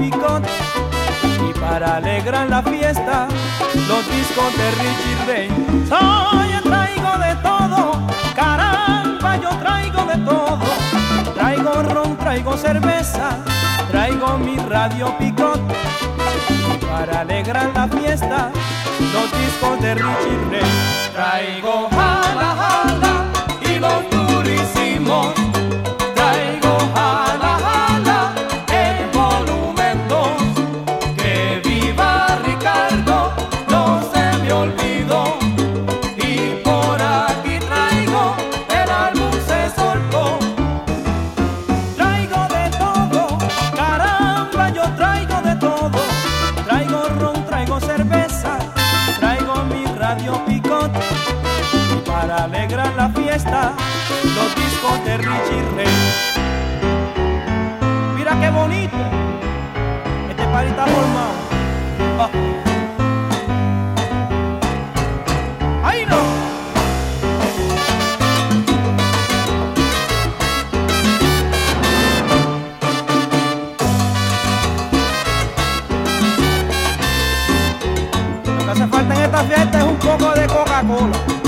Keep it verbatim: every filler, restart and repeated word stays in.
Picot. Y para alegrar la fiesta, los discos de Richie Ray. Soy el traigo de todo, caramba, yo traigo de todo. Traigo ron, traigo cerveza, traigo mi Radio Picot. Y para alegrar la fiesta, los discos de Richie Ray. Traigo jala, jala y los durísimos. Traigo jala, jala, el volumen dos. Que viva Ricardo, no se me olvidó. Y por aquí traigo, el álbum se soltó. Traigo de todo, caramba, yo traigo de todo. Traigo ron, traigo cerveza, traigo mi Radio Picot. Y para alegrar la fiesta, los discos de Richie Ray. Mira qué bonito, este party está formado. Ah. ¡Ay, no! Lo que hace falta en esta fiesta es un poco de Coca-Cola.